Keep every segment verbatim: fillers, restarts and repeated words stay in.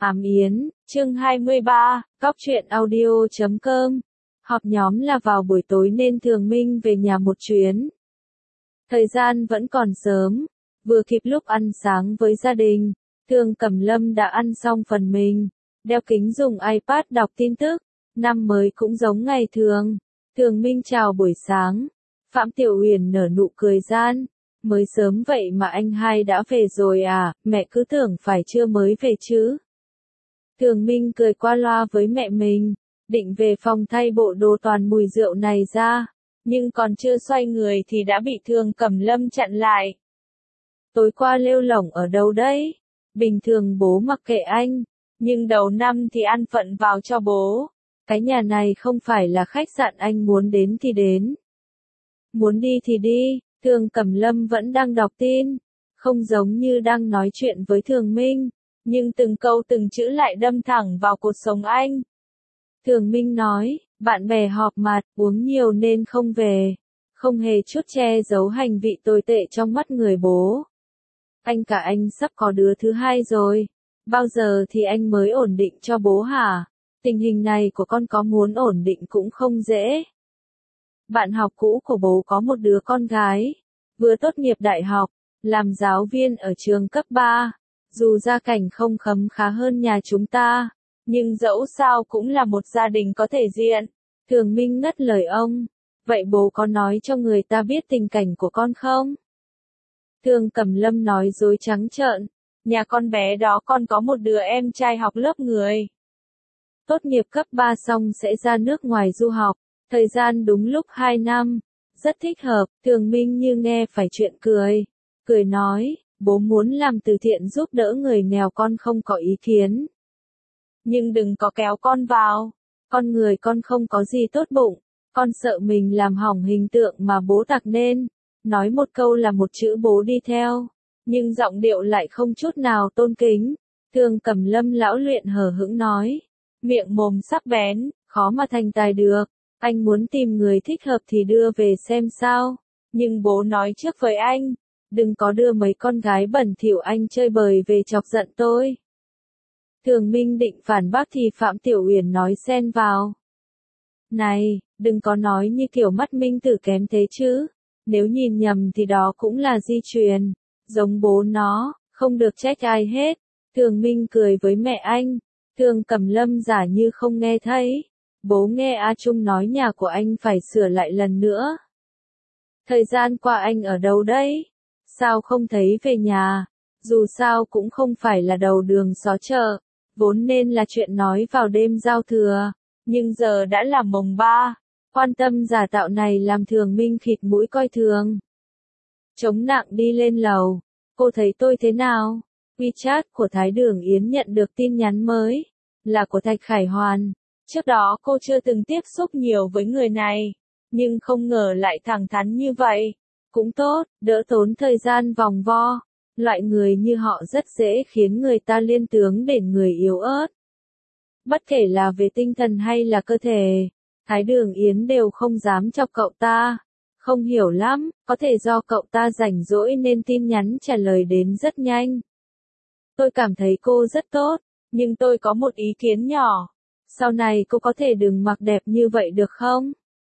Ám Yến, chương hai mươi ba, Cóc truyện audio chấm com. Họp nhóm là vào buổi tối nên Thường Minh về nhà một chuyến. Thời gian vẫn còn sớm, vừa kịp lúc ăn sáng với gia đình. Thường Cẩm Lâm đã ăn xong phần mình, đeo kính dùng iPad đọc tin tức. Năm mới cũng giống ngày thường. Thường Minh chào buổi sáng. Phạm Tiểu Uyển nở nụ cười gian. Mới sớm vậy mà anh hai đã về rồi à, mẹ cứ tưởng phải trưa mới về chứ. Thường Minh cười qua loa với mẹ mình, định về phòng thay bộ đồ toàn mùi rượu này ra, nhưng còn chưa xoay người thì đã bị Thường Cẩm Lâm chặn lại. Tối qua lêu lổng ở đâu đấy? Bình thường bố mặc kệ anh, nhưng đầu năm thì ăn phận vào cho bố. Cái nhà này không phải là khách sạn anh muốn đến thì đến. Muốn đi thì đi. Thường Cẩm Lâm vẫn đang đọc tin, không giống như đang nói chuyện với Thường Minh, nhưng từng câu từng chữ lại đâm thẳng vào cuộc sống anh. Thường Minh nói, bạn bè họp mặt, uống nhiều nên không về, không hề chút che giấu hành vi tồi tệ trong mắt người bố. Anh cả anh sắp có đứa thứ hai rồi, bao giờ thì anh mới ổn định cho bố hả? Tình hình này của con có muốn ổn định cũng không dễ. Bạn học cũ của bố có một đứa con gái, vừa tốt nghiệp đại học, làm giáo viên ở trường cấp ba. Dù gia cảnh không khấm khá hơn nhà chúng ta, nhưng dẫu sao cũng là một gia đình có thể diện. Thường Minh ngắt lời ông, vậy bố có nói cho người ta biết tình cảnh của con không? Thường Cẩm Lâm nói dối trắng trợn, nhà con bé đó con có một đứa em trai học lớp người. Tốt nghiệp cấp ba xong sẽ ra nước ngoài du học. Thời gian đúng lúc hai năm, rất thích hợp. Thường Minh như nghe phải chuyện cười. Cười nói, bố muốn làm từ thiện giúp đỡ người nghèo con không có ý kiến. Nhưng đừng có kéo con vào. Con người con không có gì tốt bụng. Con sợ mình làm hỏng hình tượng mà bố tặc nên. Nói một câu là một chữ bố đi theo. Nhưng giọng điệu lại không chút nào tôn kính. Thường Cẩm Lâm lão luyện hờ hững nói. Miệng mồm sắc bén, khó mà thành tài được. Anh muốn tìm người thích hợp thì đưa về xem sao. Nhưng bố nói trước với anh, đừng có đưa mấy con gái bẩn thỉu anh chơi bời về chọc giận tôi. Thường Minh định phản bác thì Phạm Tiểu Uyển nói xen vào. Này, đừng có nói như kiểu mắt minh tử kém thế chứ. Nếu nhìn nhầm thì đó cũng là di truyền. Giống bố nó, không được trách ai hết. Thường Minh cười với mẹ anh. Thường Cẩm Lâm giả như không nghe thấy. Bố nghe A Trung nói nhà của anh phải sửa lại lần nữa. Thời gian qua anh ở đâu đấy? Sao không thấy về nhà? Dù sao cũng không phải là đầu đường xó chợ, vốn nên là chuyện nói vào đêm giao thừa, nhưng giờ đã là mồng ba. Quan tâm giả tạo này làm Thường Minh khịt mũi coi thường. Chống nặng đi lên lầu. Cô thấy tôi thế nào? WeChat của Thái Đường Yến nhận được tin nhắn mới. Là của Thạch Khải Hoàn. Trước đó cô chưa từng tiếp xúc nhiều với người này, nhưng không ngờ lại thẳng thắn như vậy. Cũng tốt, đỡ tốn thời gian vòng vo. Loại người như họ rất dễ khiến người ta liên tưởng đến người yếu ớt. Bất kể là về tinh thần hay là cơ thể, Thái Đường Yến đều không dám chọc cậu ta. Không hiểu lắm, có thể do cậu ta rảnh rỗi nên tin nhắn trả lời đến rất nhanh. Tôi cảm thấy cô rất tốt, nhưng tôi có một ý kiến nhỏ. Sau này cô có thể đừng mặc đẹp như vậy được không?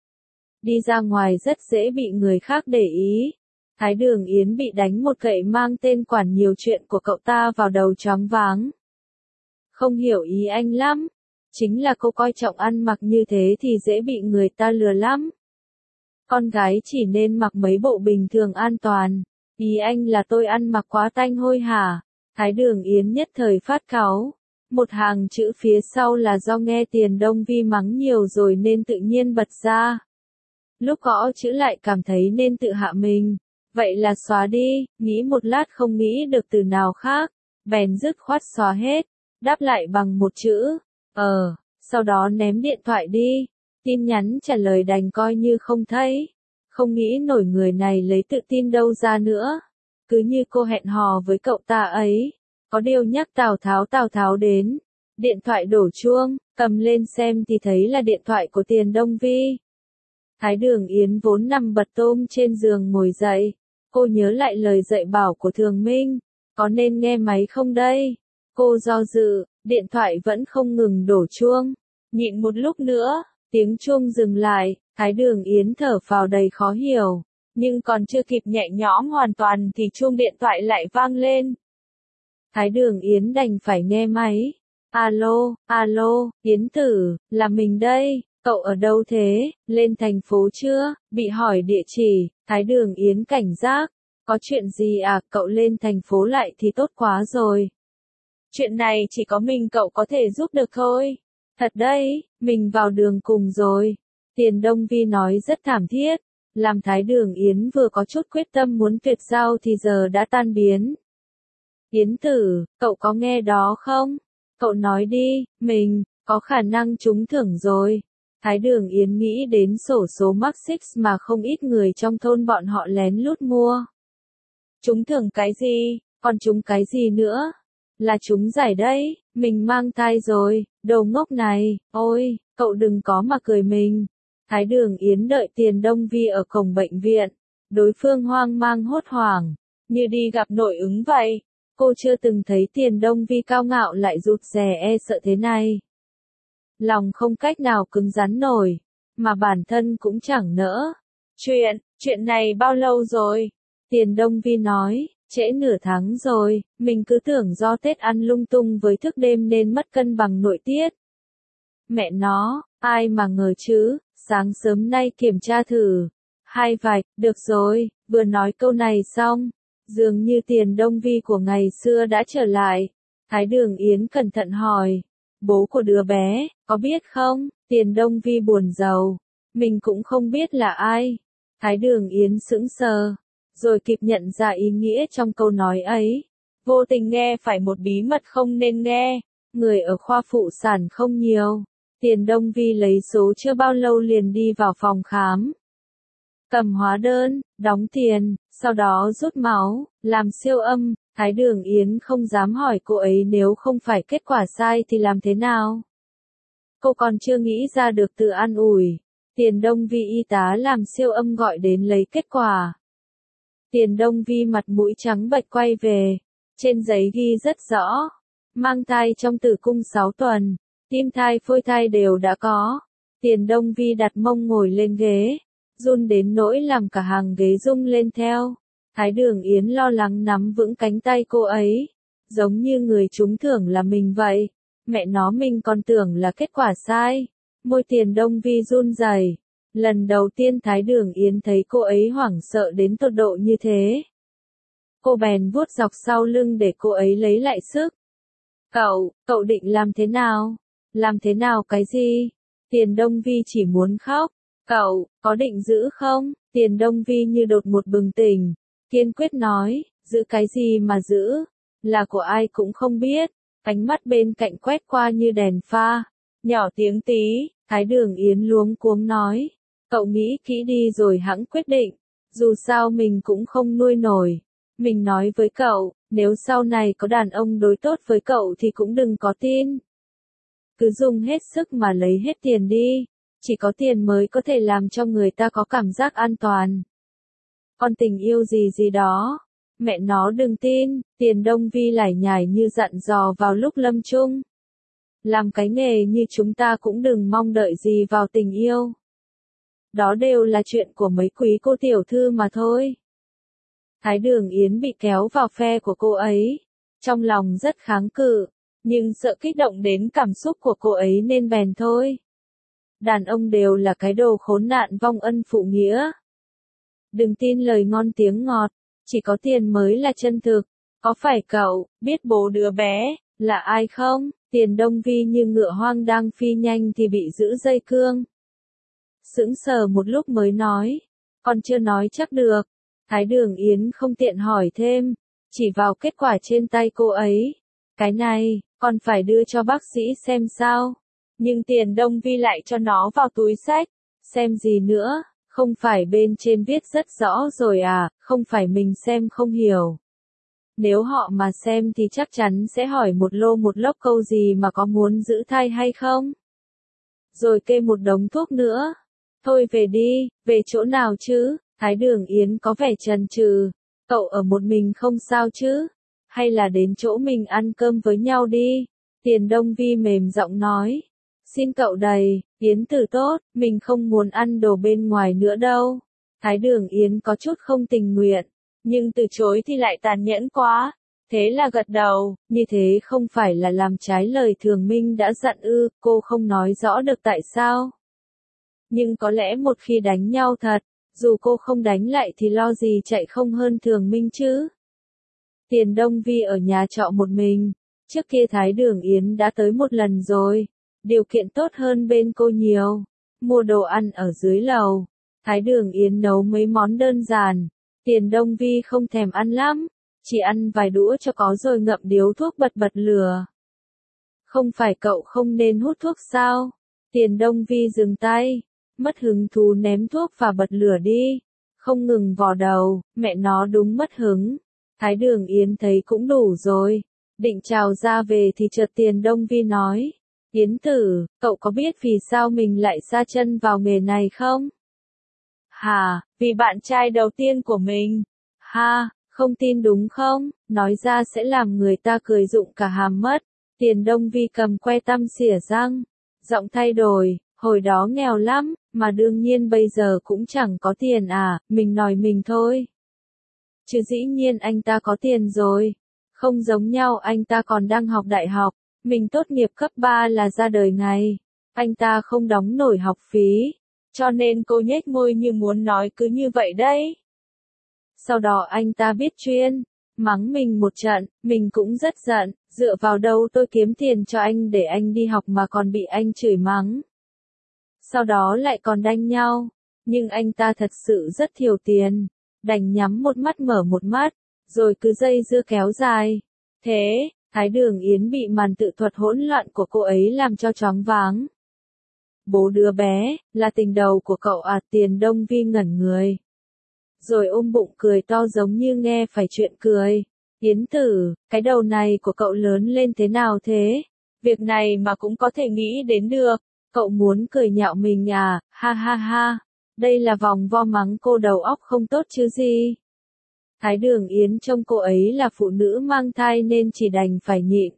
Đi ra ngoài rất dễ bị người khác để ý. Thái Đường Yến bị đánh một gậy mang tên quản nhiều chuyện của cậu ta vào đầu choáng váng. Không hiểu ý anh lắm. Chính là cô coi trọng ăn mặc như thế thì dễ bị người ta lừa lắm. Con gái chỉ nên mặc mấy bộ bình thường an toàn. Ý anh là tôi ăn mặc quá tanh hôi hả? Thái Đường Yến nhất thời phát cáu. Một hàng chữ phía sau là do nghe Tiền Đông Vi mắng nhiều rồi nên tự nhiên bật ra. Lúc gõ chữ lại cảm thấy nên tự hạ mình. Vậy là xóa đi, nghĩ một lát không nghĩ được từ nào khác. Bèn dứt khoát xóa hết, đáp lại bằng một chữ, ờ, sau đó ném điện thoại đi. Tin nhắn trả lời đành coi như không thấy. Không nghĩ nổi người này lấy tự tin đâu ra nữa. Cứ như cô hẹn hò với cậu ta ấy. Có điều nhắc Tào Tháo Tào Tháo đến. Điện thoại đổ chuông, cầm lên xem thì thấy là điện thoại của Tiền Đông Vi. Thái Đường Yến vốn nằm bật tôm trên giường ngồi dậy. Cô nhớ lại lời dạy bảo của Thường Minh. Có nên nghe máy không đây? Cô do dự, Điện thoại vẫn không ngừng đổ chuông. Nhịn một lúc nữa, tiếng chuông dừng lại, Thái Đường Yến thở phào đầy khó hiểu. Nhưng còn chưa kịp nhẹ nhõm hoàn toàn thì chuông điện thoại lại vang lên. Thái Đường Yến đành phải nghe máy. Alo, alo, Yến tử, là mình đây, cậu ở đâu thế, lên thành phố chưa? Bị hỏi địa chỉ, Thái Đường Yến cảnh giác. Có chuyện gì à, cậu lên thành phố lại thì tốt quá rồi. Chuyện này chỉ có mình cậu có thể giúp được thôi. Thật đấy, mình vào đường cùng rồi. Tiền Đông Vi nói rất thảm thiết. Làm Thái Đường Yến vừa có chút quyết tâm muốn tuyệt giao thì giờ đã tan biến. Yến tử, cậu có nghe đó không? Cậu nói đi, mình, có khả năng trúng thưởng rồi. Thái Đường Yến nghĩ đến sổ số Mark Six mà không ít người trong thôn bọn họ lén lút mua. Trúng thưởng cái gì, còn trúng cái gì nữa? Là trúng giải đấy, mình mang thai rồi, đồ ngốc này, ôi, cậu đừng có mà cười mình. Thái Đường Yến đợi Tiền Đông Vi ở cổng bệnh viện. Đối phương hoang mang hốt hoảng, như đi gặp nội ứng vậy. Cô chưa từng thấy Tiền Đông Vi cao ngạo lại rụt rè e sợ thế này. Lòng không cách nào cứng rắn nổi, mà bản thân cũng chẳng nỡ. Chuyện, chuyện này bao lâu rồi? Tiền Đông Vi nói, trễ nửa tháng rồi, mình cứ tưởng do Tết ăn lung tung với thức đêm nên mất cân bằng nội tiết. Mẹ nó, ai mà ngờ chứ, sáng sớm nay kiểm tra thử. Hai vạch, được rồi, vừa nói câu này xong. Dường như Tiền Đông Vi của ngày xưa đã trở lại. Thái Đường Yến cẩn thận hỏi. Bố của đứa bé, có biết không? Tiền Đông Vi buồn rầu. Mình cũng không biết là ai. Thái Đường Yến sững sờ. Rồi kịp nhận ra ý nghĩa trong câu nói ấy. Vô tình nghe phải một bí mật không nên nghe. Người ở khoa phụ sản không nhiều. Tiền Đông Vi lấy số chưa bao lâu liền đi vào phòng khám. Cầm hóa đơn, đóng tiền, sau đó rút máu, làm siêu âm. Thái Đường Yến không dám hỏi cô ấy nếu không phải kết quả sai thì làm thế nào. Cô còn chưa nghĩ ra được tự an ủi. Tiền Đông Vi y tá làm siêu âm gọi đến lấy kết quả. Tiền Đông Vi mặt mũi trắng bệch quay về. Trên giấy ghi rất rõ. Mang thai trong tử cung sáu tuần. Tim thai phôi thai đều đã có. Tiền Đông Vi đặt mông ngồi lên ghế. Run đến nỗi làm cả hàng ghế rung lên theo. Thái Đường Yến lo lắng nắm vững cánh tay cô ấy. Giống như người trúng thưởng là mình vậy. Mẹ nó mình còn tưởng là kết quả sai. Môi Tiền Đông Vi run rẩy. Lần đầu tiên Thái Đường Yến thấy cô ấy hoảng sợ đến tột độ như thế. Cô bèn vuốt dọc sau lưng để cô ấy lấy lại sức. Cậu, cậu định làm thế nào? Làm thế nào cái gì? Tiền Đông Vi chỉ muốn khóc. Cậu, có định giữ không? Tiền Đông Vi như đột một bừng tỉnh. Kiên quyết nói, giữ cái gì mà giữ? Là của ai cũng không biết. Ánh mắt bên cạnh quét qua như đèn pha. Nhỏ tiếng tí, Thái Đường Yến luống cuống nói. Cậu nghĩ kỹ đi rồi hẵng quyết định. Dù sao mình cũng không nuôi nổi. Mình nói với cậu, nếu sau này có đàn ông đối tốt với cậu thì cũng đừng có tin. Cứ dùng hết sức mà lấy hết tiền đi. Chỉ có tiền mới có thể làm cho người ta có cảm giác an toàn. Còn tình yêu gì gì đó. Mẹ nó đừng tin, Tiền Đông Vi lải nhải như dặn dò vào lúc lâm chung. Làm cái nghề như chúng ta cũng đừng mong đợi gì vào tình yêu. Đó đều là chuyện của mấy quý cô tiểu thư mà thôi. Thái Đường Yến bị kéo vào phe của cô ấy. Trong lòng rất kháng cự, nhưng sợ kích động đến cảm xúc của cô ấy nên bèn thôi. Đàn ông đều là cái đồ khốn nạn vong ân phụ nghĩa. Đừng tin lời ngon tiếng ngọt, chỉ có tiền mới là chân thực. Có phải cậu biết bố đứa bé là ai không? Tiền Đông Vi như ngựa hoang đang phi nhanh thì bị giữ dây cương. Sững sờ một lúc mới nói, còn chưa nói chắc được. Thái Đường Yến không tiện hỏi thêm, chỉ vào kết quả trên tay cô ấy. Cái này, còn phải đưa cho bác sĩ xem sao. Nhưng Tiền Đông Vi lại cho nó vào túi xách. Xem gì nữa, không phải bên trên viết rất rõ rồi à, không phải mình xem không hiểu. Nếu họ mà xem thì chắc chắn sẽ hỏi một lô một lốc câu gì mà có muốn giữ thai hay không. Rồi kê một đống thuốc nữa. Thôi về đi, về chỗ nào chứ? Thái Đường Yến có vẻ chần chừ. Cậu ở một mình không sao chứ? Hay là đến chỗ mình ăn cơm với nhau đi? Tiền Đông Vi mềm giọng nói. Xin cậu đầy, Yến Tử tốt, mình không muốn ăn đồ bên ngoài nữa đâu. Thái Đường Yến có chút không tình nguyện, nhưng từ chối thì lại tàn nhẫn quá. Thế là gật đầu, như thế không phải là làm trái lời Thường Minh đã dặn ư, cô không nói rõ được tại sao. Nhưng có lẽ một khi đánh nhau thật, dù cô không đánh lại thì lo gì chạy không hơn Thường Minh chứ. Tiền Đông Vi ở nhà trọ một mình, trước kia Thái Đường Yến đã tới một lần rồi, điều kiện tốt hơn bên cô nhiều. Mua đồ ăn ở dưới lầu, Thái Đường Yến nấu mấy món đơn giản, Tiền Đông Vi không thèm ăn lắm, chỉ ăn vài đũa cho có rồi ngậm điếu thuốc bật bật lửa. Không phải cậu không nên hút thuốc sao? Tiền Đông Vi dừng tay, mất hứng thú ném thuốc và bật lửa đi, không ngừng vò đầu, mẹ nó đúng mất hứng. Thái Đường Yến thấy cũng đủ rồi, định chào ra về thì chợt Tiền Đông Vi nói, Yến Tử, cậu có biết vì sao mình lại sa chân vào nghề này không? Hà, vì bạn trai đầu tiên của mình. Ha, không tin đúng không? Nói ra sẽ làm người ta cười rụng cả hàm mất. Tiền Đông Vi cầm que tăm xỉa răng, giọng thay đổi, hồi đó nghèo lắm, mà đương nhiên bây giờ cũng chẳng có tiền à, mình nói mình thôi. Chứ dĩ nhiên anh ta có tiền rồi. Không giống nhau, anh ta còn đang học đại học, mình tốt nghiệp cấp ba là ra đời ngày. Anh ta không đóng nổi học phí, cho nên cô nhếch môi như muốn nói cứ như vậy đấy. Sau đó anh ta biết chuyên, mắng mình một trận, mình cũng rất giận, dựa vào đâu tôi kiếm tiền cho anh để anh đi học mà còn bị anh chửi mắng. Sau đó lại còn đánh nhau, nhưng anh ta thật sự rất thiếu tiền, đành nhắm một mắt mở một mắt, rồi cứ dây dưa kéo dài. Thế, Thái Đường Yến bị màn tự thuật hỗn loạn của cô ấy làm cho choáng váng. Bố đứa bé, là tình đầu của cậu à? Tiền Đông Vi ngẩn người, rồi ôm bụng cười to giống như nghe phải chuyện cười. Yến Tử, cái đầu này của cậu lớn lên thế nào thế? Việc này mà cũng có thể nghĩ đến được. Cậu muốn cười nhạo mình à? Ha ha ha. Đây là vòng vo mắng cô đầu óc không tốt chứ gì. Thái Đường Yến trông cô ấy là phụ nữ mang thai nên chỉ đành phải nhịn.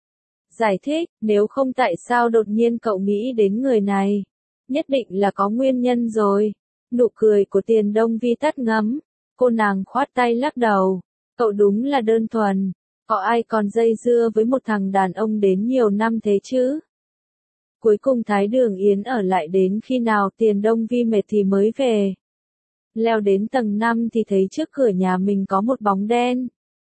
Giải thích, nếu không tại sao đột nhiên cậu nghĩ đến người này? Nhất định là có nguyên nhân rồi. Nụ cười của Tiền Đông Vi tắt ngấm, cô nàng khoát tay lắc đầu. Cậu đúng là đơn thuần, có ai còn dây dưa với một thằng đàn ông đến nhiều năm thế chứ? Cuối cùng Thái Đường Yến ở lại đến khi nào Tiền Đông Vi mệt thì mới về. Leo đến tầng năm thì thấy trước cửa nhà mình có một bóng đen.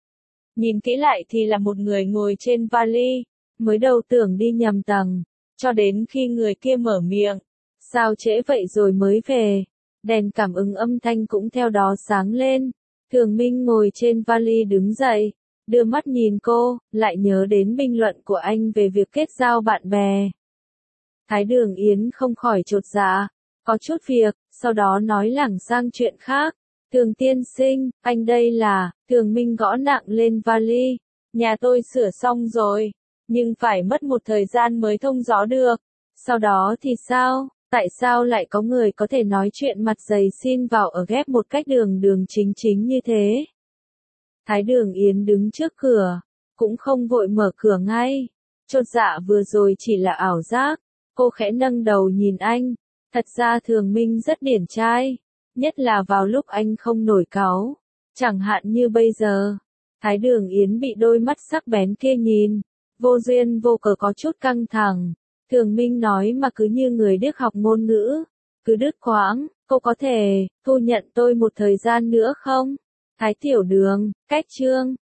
Nhìn kỹ lại thì là một người ngồi trên vali, mới đầu tưởng đi nhầm tầng, cho đến khi người kia mở miệng. Sao trễ vậy rồi mới về? Đèn cảm ứng âm thanh cũng theo đó sáng lên. Thường Minh ngồi trên vali đứng dậy, đưa mắt nhìn cô, lại nhớ đến bình luận của anh về việc kết giao bạn bè. Thái Đường Yến không khỏi chột dạ, có chút việc, sau đó nói lảng sang chuyện khác. Thường tiên sinh, anh đây là, Thường Minh gõ nặng lên vali. Nhà tôi sửa xong rồi, nhưng phải mất một thời gian mới thông gió được. Sau đó thì sao? Tại sao lại có người có thể nói chuyện mặt dày xin vào ở ghép một cách đường đường chính chính như thế? Thái Đường Yến đứng trước cửa, cũng không vội mở cửa ngay. Chột dạ vừa rồi chỉ là ảo giác. Cô khẽ nâng đầu nhìn anh. Thật ra Thường Minh rất điển trai, nhất là vào lúc anh không nổi cáu. Chẳng hạn như bây giờ. Thái Đường Yến bị đôi mắt sắc bén kia nhìn, vô duyên vô cớ có chút căng thẳng. Thường Minh nói mà cứ như người điếc học ngôn ngữ, cứ đứt quãng. Cô có thể thu nhận tôi một thời gian nữa không? Thái Tiểu Đường, cách chương